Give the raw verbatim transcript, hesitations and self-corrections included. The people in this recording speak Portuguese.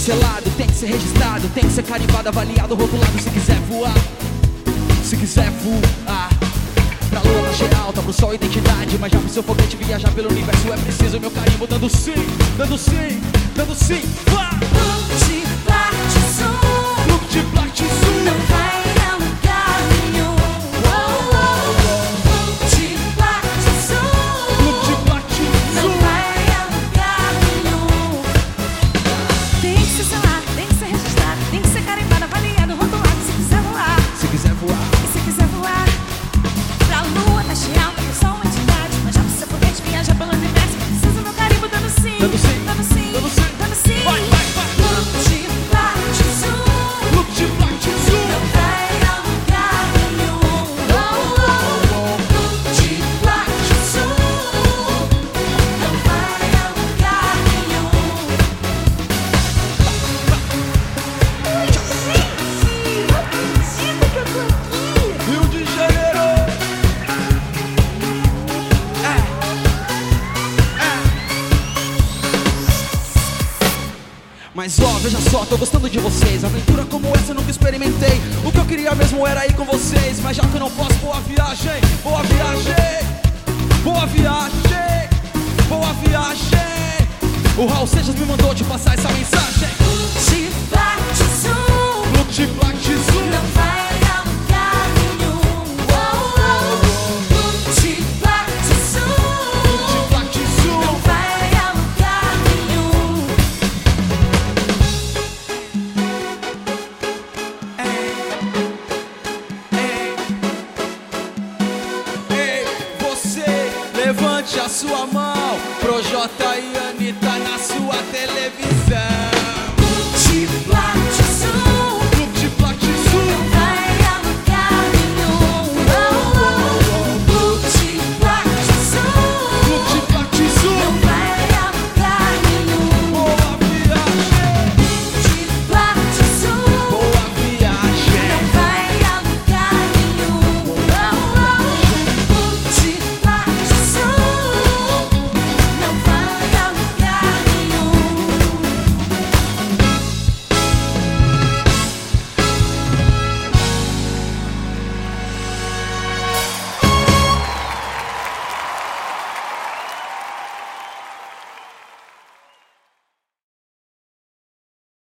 selado, tem que ser registrado, tem que ser carimbado, avaliado, rotulado. Se quiser voar, se quiser voar pra lua, pra geral, tá pro sol, identidade. Mas já pro seu foguete viajar pelo universo é preciso meu carimbo. Dando sim, dando sim, dando sim. Vá! Look de Platizum, Look de Platizum, não vai a lugar nenhum. Oh, oh, oh. Look de Platizum, Look de Platizum, não vai a lugar nenhum. Tem que ser selado, tem que ser registrado, tem que ser carimbado, avaliado, rotulado. Se quiser voar, se quiser voar, e se quiser voar pra lua, tá cheia, tá pro sol, entidade. Mas já pro seu foguete viaja pelo universo. Precisa meu carimbo dando sim, dando sim, dando sim, dando sim. dando sim. Vai, vai, vai. Look de Platizum, Look de Platizum, não vai a lugar nenhum. Oh, oh, oh. Look de Platizum, não vai a lugar nenhum. Não acredito que eu tô aqui. Rio de Janeiro. É, é. Mas ó, veja só, tô gostando de vocês. Aventura como essa eu nunca experimentei. O que eu queria mesmo era ir com vocês. Mas já que eu não posso, boa viagem, boa viagem, boa viagem, boa viagem. O Raul Seixas me mandou te passar essa mensagem.